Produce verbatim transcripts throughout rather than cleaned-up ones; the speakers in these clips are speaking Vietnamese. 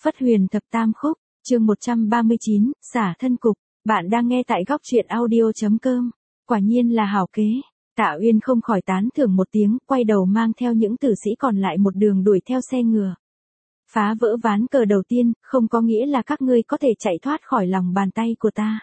Phất Huyền Thập Tam Khúc, chương một trăm ba mươi chín, xả thân cục. Bạn đang nghe tại góc truyện audio chấm com. Quả nhiên là hảo kế. Tạ Uyên không khỏi tán thưởng một tiếng, quay đầu mang theo những tử sĩ còn lại một đường đuổi theo xe ngựa. Phá vỡ ván cờ đầu tiên, không có nghĩa là các ngươi có thể chạy thoát khỏi lòng bàn tay của ta.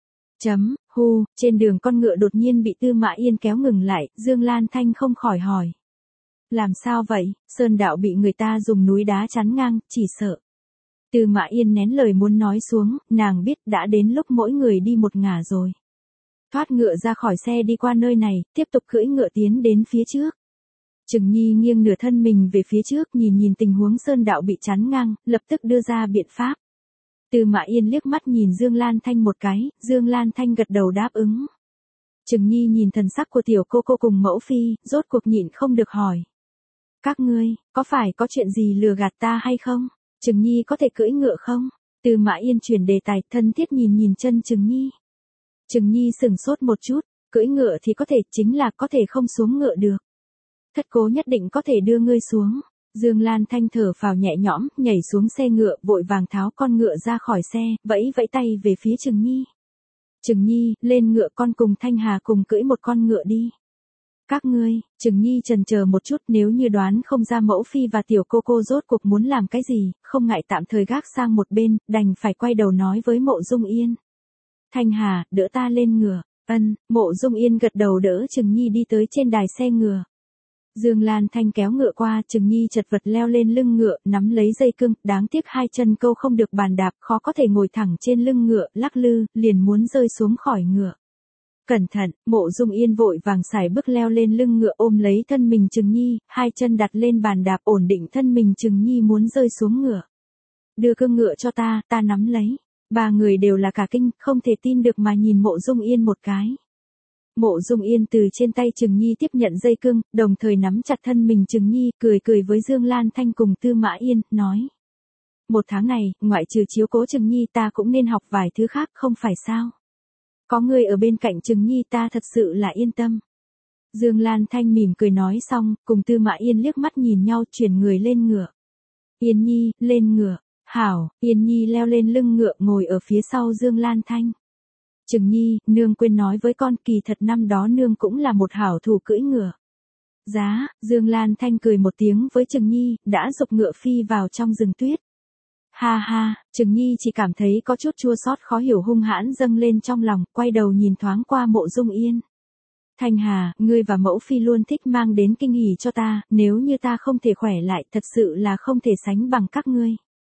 Chấm, hu, trên đường con ngựa đột nhiên bị Tư Mã Yên kéo ngừng lại, Dương Lan Thanh không khỏi hỏi. Làm sao vậy, sơn đạo bị người ta dùng núi đá chắn ngang, chỉ sợ. Tư Mã Yên nén lời muốn nói xuống, nàng biết đã đến lúc mỗi người đi một ngả rồi. Thoát ngựa ra khỏi xe đi qua nơi này, tiếp tục cưỡi ngựa tiến đến phía trước. Trừng Nhi nghiêng nửa thân mình về phía trước nhìn nhìn tình huống sơn đạo bị chắn ngang, lập tức đưa ra biện pháp. Tư Mã Yên liếc mắt nhìn Dương Lan Thanh một cái, Dương Lan Thanh gật đầu đáp ứng. Trừng Nhi nhìn thần sắc của tiểu cô cô cùng mẫu phi, rốt cuộc nhịn không được hỏi. Các ngươi, có phải có chuyện gì lừa gạt ta hay không? Trừng Nhi có thể cưỡi ngựa không? Tư Mã Yên chuyển đề tài, thân thiết nhìn nhìn chân Trừng Nhi. Trừng Nhi sửng sốt một chút, cưỡi ngựa thì có thể, chính là có thể không xuống ngựa được. Thất cố nhất định có thể đưa ngươi xuống. Dương Lan Thanh thở phào nhẹ nhõm, nhảy xuống xe ngựa, vội vàng tháo con ngựa ra khỏi xe, vẫy vẫy tay về phía Trừng Nhi. Trừng Nhi, lên ngựa, con cùng Thanh Hà cùng cưỡi một con ngựa đi. Các ngươi, Trừng Nhi chần chờ một chút, nếu như đoán không ra mẫu phi và tiểu cô cô rốt cuộc muốn làm cái gì, không ngại tạm thời gác sang một bên, đành phải quay đầu nói với Mộ Dung Yên. Thanh Hà, đỡ ta lên ngựa. Ân, Mộ Dung Yên gật đầu đỡ Trừng Nhi đi tới trên đài xe ngựa. Dương Lan Thanh kéo ngựa qua, Trừng Nhi chật vật leo lên lưng ngựa, nắm lấy dây cương, đáng tiếc hai chân câu không được bàn đạp, khó có thể ngồi thẳng trên lưng ngựa, lắc lư, liền muốn rơi xuống khỏi ngựa. Cẩn thận, Mộ Dung Yên vội vàng sải bước leo lên lưng ngựa ôm lấy thân mình Trừng Nhi, hai chân đặt lên bàn đạp ổn định thân mình Trừng Nhi muốn rơi xuống ngựa. Đưa cương ngựa cho ta, ta nắm lấy. Ba người đều là cả kinh, không thể tin được mà nhìn Mộ Dung Yên một cái. Mộ Dung Yên từ trên tay Trừng Nhi tiếp nhận dây cương, đồng thời nắm chặt thân mình Trừng Nhi, cười cười với Dương Lan Thanh cùng Tư Mã Yên, nói. Một tháng này, ngoại trừ chiếu cố Trừng Nhi ta cũng nên học vài thứ khác, không phải sao? Có người ở bên cạnh Trừng Nhi ta thật sự là yên tâm. Dương Lan Thanh mỉm cười nói xong, cùng Tư Mã Yên liếc mắt nhìn nhau, chuyển người lên ngựa. Yên Nhi, lên ngựa. Hảo, Yên Nhi leo lên lưng ngựa ngồi ở phía sau Dương Lan Thanh. Trừng Nhi, nương quên nói với con, kỳ thật năm đó nương cũng là một hảo thủ cưỡi ngựa. Giá, Dương Lan Thanh cười một tiếng với Trừng Nhi, đã giục ngựa phi vào trong rừng tuyết. Ha ha, Trừng Nhi chỉ cảm thấy có chút chua xót khó hiểu hung hãn dâng lên trong lòng, quay đầu nhìn thoáng qua Mộ Dung Yên. Thanh Hà, ngươi và mẫu phi luôn thích mang đến kinh hỉ cho ta, nếu như ta không thể khỏe lại, thật sự là không thể sánh bằng các ngươi.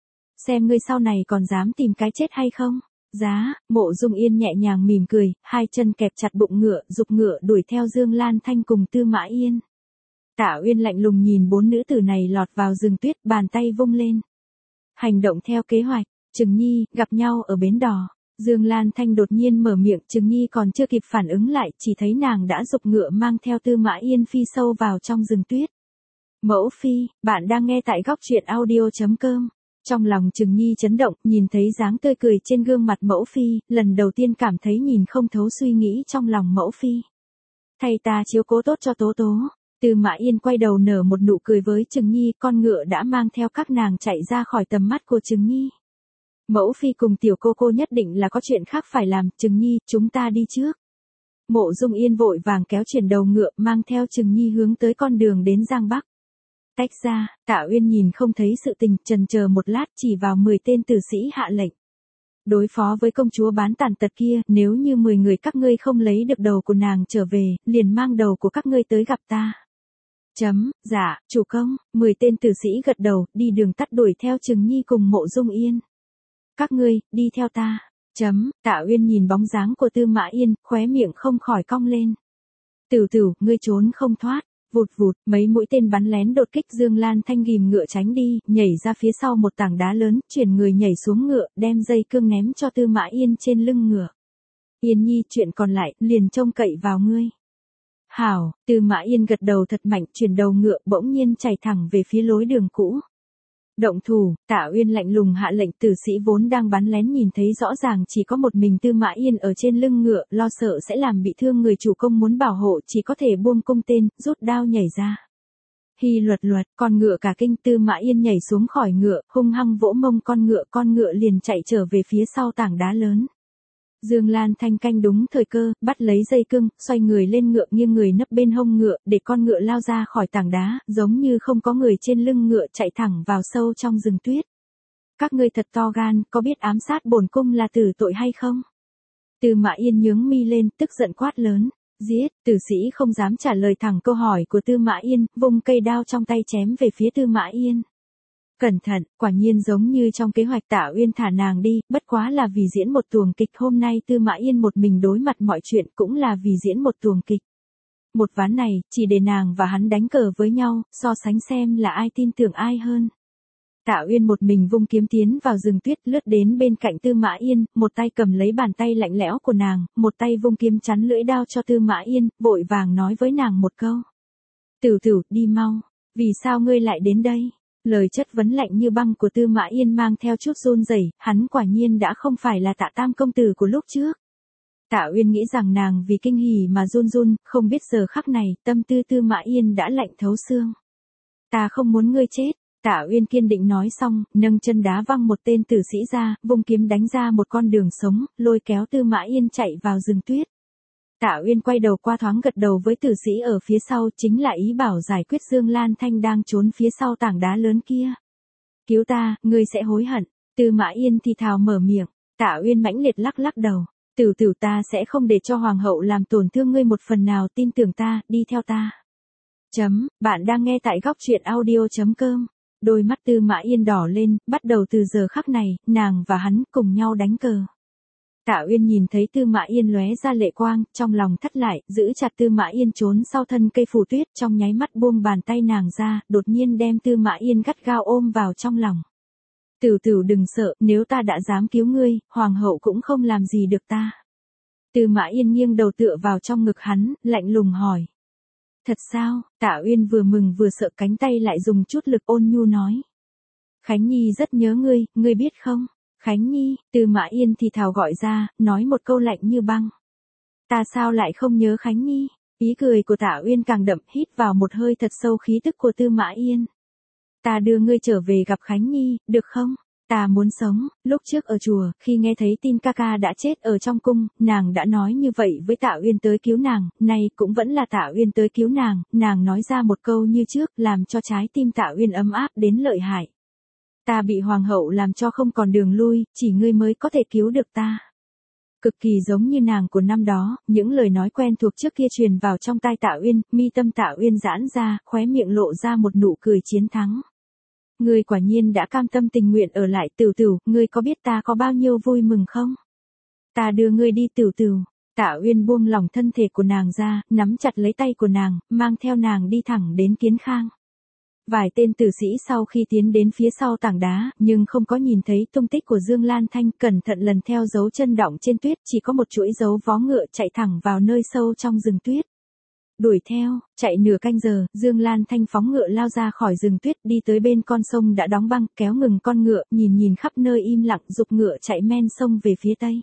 Xem ngươi sau này còn dám tìm cái chết hay không? Giá, Mộ Dung Yên nhẹ nhàng mỉm cười, hai chân kẹp chặt bụng ngựa, giục ngựa đuổi theo Dương Lan Thanh cùng Tư Mã Yên. Tạ Uyên lạnh lùng nhìn bốn nữ tử này lọt vào rừng tuyết, bàn tay vung lên. Hành động theo kế hoạch, Trừng Nhi, gặp nhau ở bến đò. Dương Lan Thanh đột nhiên mở miệng, Trừng Nhi còn chưa kịp phản ứng lại, chỉ thấy nàng đã giục ngựa mang theo Tư Mã Yên phi sâu vào trong rừng tuyết. Mẫu phi, bạn đang nghe tại góc truyện audio chấm com. Trong lòng Trừng Nhi chấn động, nhìn thấy dáng tươi cười trên gương mặt mẫu phi, lần đầu tiên cảm thấy nhìn không thấu suy nghĩ trong lòng mẫu phi. Thay ta chiếu cố tốt cho Tố Tố. Tư Mã Yên quay đầu nở một nụ cười với Trừng Nhi, con ngựa đã mang theo các nàng chạy ra khỏi tầm mắt của Trừng Nhi. Mẫu phi cùng tiểu cô cô nhất định là có chuyện khác phải làm, Trừng Nhi, chúng ta đi trước. Mộ Dung Yên vội vàng kéo chuyển đầu ngựa, mang theo Trừng Nhi hướng tới con đường đến Giang Bắc. Tách ra, Tạ Uyên nhìn không thấy sự tình, chần chờ một lát chỉ vào mười tên tử sĩ hạ lệnh. Đối phó với công chúa bán tàn tật kia, nếu như mười người các ngươi không lấy được đầu của nàng trở về, liền mang đầu của các ngươi tới gặp ta. Chấm, dạ, chủ công, mười tên tử sĩ gật đầu, đi đường tắt đuổi theo Trừng Nhi cùng Mộ Dung Yên. Các ngươi, đi theo ta. Chấm, Tạ Uyên nhìn bóng dáng của Tư Mã Yên, khóe miệng không khỏi cong lên. Tửu tửu, ngươi trốn không thoát. Vụt vụt, mấy mũi tên bắn lén đột kích, Dương Lan Thanh ghìm ngựa tránh đi, nhảy ra phía sau một tảng đá lớn, chuyển người nhảy xuống ngựa, đem dây cương ném cho Tư Mã Yên trên lưng ngựa. Yên Nhi, chuyện còn lại, liền trông cậy vào ngươi. Hảo, Tư Mã Yên gật đầu thật mạnh, chuyển đầu ngựa, bỗng nhiên chạy thẳng về phía lối đường cũ. Động thủ, Tạ Uyên lạnh lùng hạ lệnh, tử sĩ vốn đang bắn lén nhìn thấy rõ ràng chỉ có một mình Tư Mã Yên ở trên lưng ngựa, lo sợ sẽ làm bị thương người chủ công muốn bảo hộ, chỉ có thể buông cung tên, rút đao nhảy ra. Hi luật luật, con ngựa cả kinh. Tư Mã Yên nhảy xuống khỏi ngựa, hung hăng vỗ mông con ngựa, con ngựa liền chạy trở về phía sau tảng đá lớn. Dương Lan Thanh canh đúng thời cơ, bắt lấy dây cương, xoay người lên ngựa, nghiêng người nấp bên hông ngựa, để con ngựa lao ra khỏi tảng đá, giống như không có người trên lưng ngựa, chạy thẳng vào sâu trong rừng tuyết. Các ngươi thật to gan, có biết ám sát bổn cung là tử tội hay không? Tư Mã Yên nhướng mi lên, tức giận quát lớn. Giết. Tử sĩ không dám trả lời thẳng câu hỏi của Tư Mã Yên, vung cây đao trong tay chém về phía Tư Mã Yên. Cẩn thận, quả nhiên giống như trong kế hoạch Tạ Uyên thả nàng đi, bất quá là vì diễn một tuồng kịch. Hôm nay Tư Mã Yên một mình đối mặt mọi chuyện cũng là vì diễn một tuồng kịch. Một ván này, chỉ để nàng và hắn đánh cờ với nhau, so sánh xem là ai tin tưởng ai hơn. Tạ Uyên một mình vung kiếm tiến vào rừng tuyết, lướt đến bên cạnh Tư Mã Yên, một tay cầm lấy bàn tay lạnh lẽo của nàng, một tay vung kiếm chắn lưỡi đao cho Tư Mã Yên, vội vàng nói với nàng một câu. Tửu tửu, đi mau. Vì sao ngươi lại đến đây? Lời chất vấn lạnh như băng của Tư Mã Yên mang theo chút run rẩy, hắn quả nhiên đã không phải là Tạ Tam công tử của lúc trước. Tạ Uyên nghĩ rằng nàng vì kinh hỉ mà run run, không biết giờ khắc này, tâm tư Tư Mã Yên đã lạnh thấu xương. Ta không muốn ngươi chết. Tạ Uyên kiên định nói xong, nâng chân đá văng một tên tử sĩ ra, vung kiếm đánh ra một con đường sống, lôi kéo Tư Mã Yên chạy vào rừng tuyết. Tạ Uyên quay đầu qua thoáng gật đầu với tử sĩ ở phía sau, chính là ý bảo giải quyết Dương Lan Thanh đang trốn phía sau tảng đá lớn kia. Cứu ta, ngươi sẽ hối hận. Tư Mã Yên thì thào mở miệng. Tạ Uyên mãnh liệt lắc lắc đầu. Tửu tửu, ta sẽ không để cho hoàng hậu làm tổn thương ngươi một phần nào, tin tưởng ta, đi theo ta. Chấm, bạn đang nghe tại góc truyện audio chấm com. Đôi mắt Tư Mã Yên đỏ lên, bắt đầu từ giờ khắc này, nàng và hắn cùng nhau đánh cờ. Tạ Uyên nhìn thấy Tư Mã Yên lóe ra lệ quang, trong lòng thắt lại, giữ chặt Tư Mã Yên trốn sau thân cây phủ tuyết, trong nháy mắt buông bàn tay nàng ra, đột nhiên đem Tư Mã Yên gắt gao ôm vào trong lòng. Tửu tửu đừng sợ, nếu ta đã dám cứu ngươi, hoàng hậu cũng không làm gì được ta. Tư Mã Yên nghiêng đầu tựa vào trong ngực hắn, lạnh lùng hỏi. Thật sao? Tạ Uyên vừa mừng vừa sợ, cánh tay lại dùng chút lực ôn nhu nói. Khánh Nhi rất nhớ ngươi, ngươi biết không? Khánh Nhi, Tư Mã Yên thì thào gọi ra, nói một câu lạnh như băng. Ta sao lại không nhớ Khánh Nhi? Ý cười của Tạ Uyên càng đậm, hít vào một hơi thật sâu khí tức của Tư Mã Yên. Ta đưa ngươi trở về gặp Khánh Nhi, được không? Ta muốn sống. Lúc trước ở chùa, khi nghe thấy tin ca ca đã chết ở trong cung, nàng đã nói như vậy với Tạ Uyên tới cứu nàng, nay cũng vẫn là Tạ Uyên tới cứu nàng, nàng nói ra một câu như trước, làm cho trái tim Tạ Uyên ấm áp đến lợi hại. Ta bị hoàng hậu làm cho không còn đường lui, chỉ ngươi mới có thể cứu được ta. Cực kỳ giống như nàng của năm đó, những lời nói quen thuộc trước kia truyền vào trong tai Tạ Uyên, mi tâm Tạ Uyên giãn ra, khóe miệng lộ ra một nụ cười chiến thắng. Ngươi quả nhiên đã cam tâm tình nguyện ở lại. Tửu tửu, ngươi có biết ta có bao nhiêu vui mừng không? Ta đưa ngươi đi Tửu tửu. Tạ Uyên buông lỏng thân thể của nàng ra, nắm chặt lấy tay của nàng, mang theo nàng đi thẳng đến Kiến Khang. Vài tên tử sĩ sau khi tiến đến phía sau tảng đá, nhưng không có nhìn thấy tung tích của Dương Lan Thanh, cẩn thận lần theo dấu chân đọng trên tuyết, chỉ có một chuỗi dấu vó ngựa chạy thẳng vào nơi sâu trong rừng tuyết. Đuổi theo, chạy nửa canh giờ, Dương Lan Thanh phóng ngựa lao ra khỏi rừng tuyết, đi tới bên con sông đã đóng băng, kéo ngừng con ngựa, nhìn nhìn khắp nơi im lặng, giục ngựa chạy men sông về phía tây.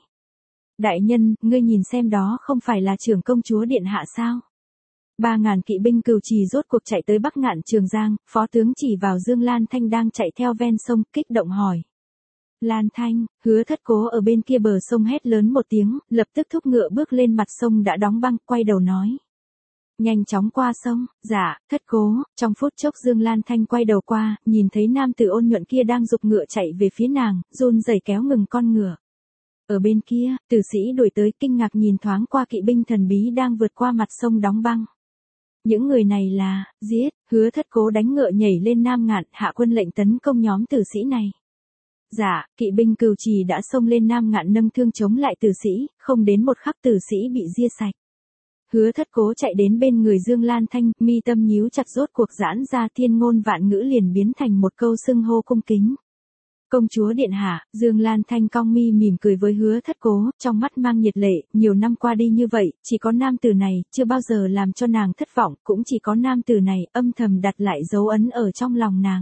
Đại nhân, ngươi nhìn xem đó không phải là trưởng công chúa điện hạ sao? Ba ngàn kỵ binh Cừu Trì rốt cuộc chạy tới Bắc Ngạn Trường Giang, phó tướng chỉ vào Dương Lan Thanh đang chạy theo ven sông, kích động hỏi. Lan Thanh, Hứa Thất Cố ở bên kia bờ sông hét lớn một tiếng, lập tức thúc ngựa bước lên mặt sông đã đóng băng, quay đầu nói. Nhanh chóng qua sông. Dạ, Thất Cố. Trong phút chốc Dương Lan Thanh quay đầu qua, nhìn thấy nam tử ôn nhuận kia đang giục ngựa chạy về phía nàng, run rẩy kéo ngừng con ngựa. Ở bên kia, tử sĩ đuổi tới, kinh ngạc nhìn thoáng qua kỵ binh thần bí đang vượt qua mặt sông đóng băng. Những người này là, giết. Hứa Thất Cố đánh ngựa nhảy lên Nam Ngạn, hạ quân lệnh tấn công nhóm tử sĩ này. Dạ, kỵ binh Cừu Trì đã xông lên Nam Ngạn nâng thương chống lại tử sĩ, không đến một khắc tử sĩ bị ria sạch. Hứa Thất Cố chạy đến bên người Dương Lan Thanh, mi tâm nhíu chặt, rốt cuộc giãn ra, thiên ngôn vạn ngữ liền biến thành một câu xưng hô cung kính. Công chúa điện hạ. Dương Lan Thanh cong mi mỉm cười với Hứa Thất Cố, trong mắt mang nhiệt lệ, nhiều năm qua đi như vậy, chỉ có nam tử này, chưa bao giờ làm cho nàng thất vọng, cũng chỉ có nam tử này, âm thầm đặt lại dấu ấn ở trong lòng nàng.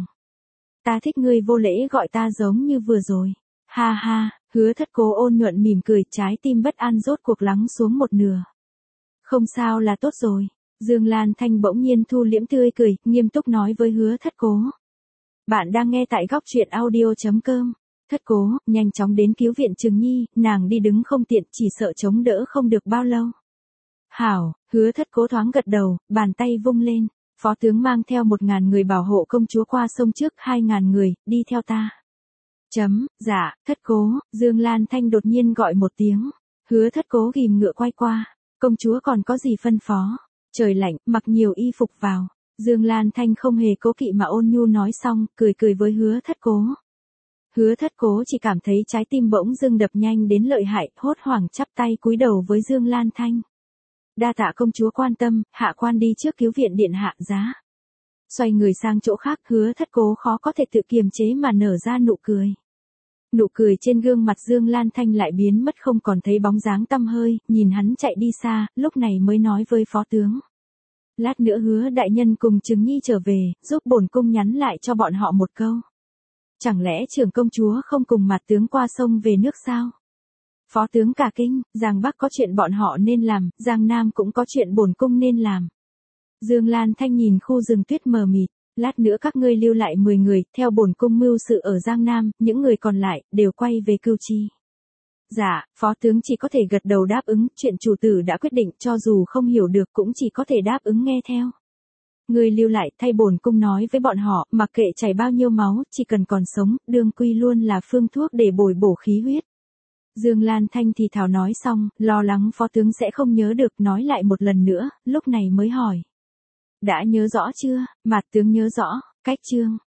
Ta thích ngươi vô lễ gọi ta giống như vừa rồi. Ha ha, Hứa Thất Cố ôn nhuận mỉm cười, trái tim bất an rốt cuộc lắng xuống một nửa. Không sao là tốt rồi. Dương Lan Thanh bỗng nhiên thu liễm tươi cười, nghiêm túc nói với Hứa Thất Cố. Bạn đang nghe tại góc truyện audio.com. Thất Cố, nhanh chóng đến cứu viện Trường Nhi, nàng đi đứng không tiện, chỉ sợ chống đỡ không được bao lâu. Hảo, Hứa Thất Cố thoáng gật đầu, bàn tay vung lên. Phó tướng mang theo một ngàn người bảo hộ công chúa qua sông trước, hai ngàn người, đi theo ta. Chấm, dạ, Thất Cố, Dương Lan Thanh đột nhiên gọi một tiếng. Hứa Thất Cố ghim ngựa quay qua. Công chúa còn có gì phân phó? Trời lạnh, mặc nhiều y phục vào. Dương Lan Thanh không hề cố kỵ mà ôn nhu nói xong, cười cười với Hứa Thất Cố. Hứa Thất Cố chỉ cảm thấy trái tim bỗng dưng đập nhanh đến lợi hại, hốt hoảng chắp tay cúi đầu với Dương Lan Thanh. Đa tạ công chúa quan tâm, hạ quan đi trước cứu viện điện hạ giá. Xoay người sang chỗ khác, Hứa Thất Cố khó có thể tự kiềm chế mà nở ra nụ cười. Nụ cười trên gương mặt Dương Lan Thanh lại biến mất không còn thấy bóng dáng tăm hơi, nhìn hắn chạy đi xa, lúc này mới nói với phó tướng. Lát nữa Hứa đại nhân cùng Trừng Nhi trở về, giúp bổn cung nhắn lại cho bọn họ một câu. Chẳng lẽ trưởng công chúa không cùng mặt tướng qua sông về nước sao? Phó tướng cả kinh, Giang Bắc có chuyện bọn họ nên làm, Giang Nam cũng có chuyện bổn cung nên làm. Dương Lan Thanh nhìn khu rừng tuyết mờ mịt, lát nữa các ngươi lưu lại mười người, theo bổn cung mưu sự ở Giang Nam, những người còn lại, đều quay về Cưu Chi. Dạ, phó tướng chỉ có thể gật đầu đáp ứng, chuyện chủ tử đã quyết định, cho dù không hiểu được cũng chỉ có thể đáp ứng nghe theo. Người lưu lại, thay bổn cung nói với bọn họ, mặc kệ chảy bao nhiêu máu, chỉ cần còn sống, đương quy luôn là phương thuốc để bồi bổ khí huyết. Dương Lan Thanh thì thào nói xong, lo lắng phó tướng sẽ không nhớ được, nói lại một lần nữa, lúc này mới hỏi. Đã nhớ rõ chưa? Mạt tướng nhớ rõ, cách chương.